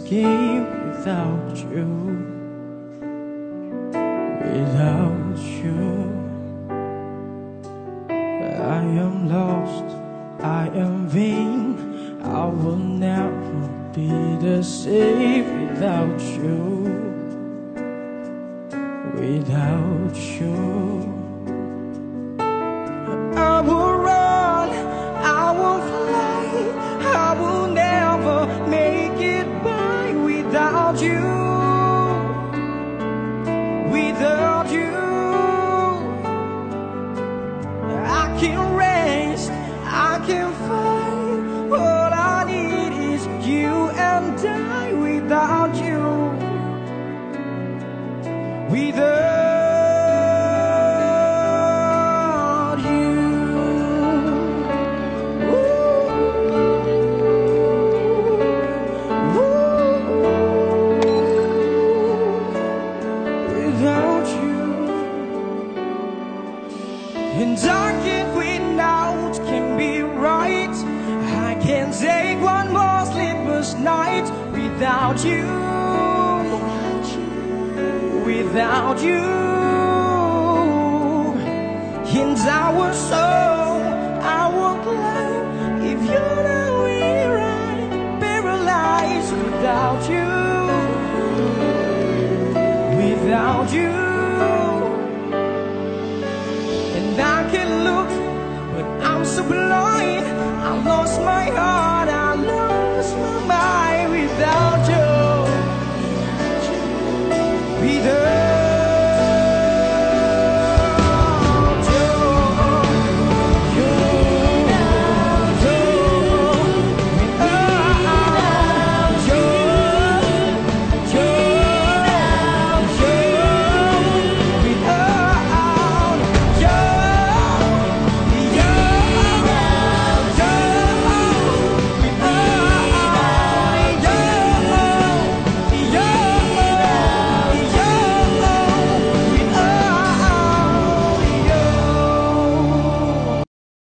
escape without you. Without you, I am lost, I am vain. I will never be the same without you. Without you, I will run, I will fly, I will never make it by without you. Without you, I can rest, I can fight. All I need is you and I. Without you, without you, without you. And dark without can be right. I can't take one more sleepless night without you. Without you, in our soul, I will climb. If you're not here, I'm paralyzed. Without you, without you, and I can look, but I'm so blind. I lost my heart.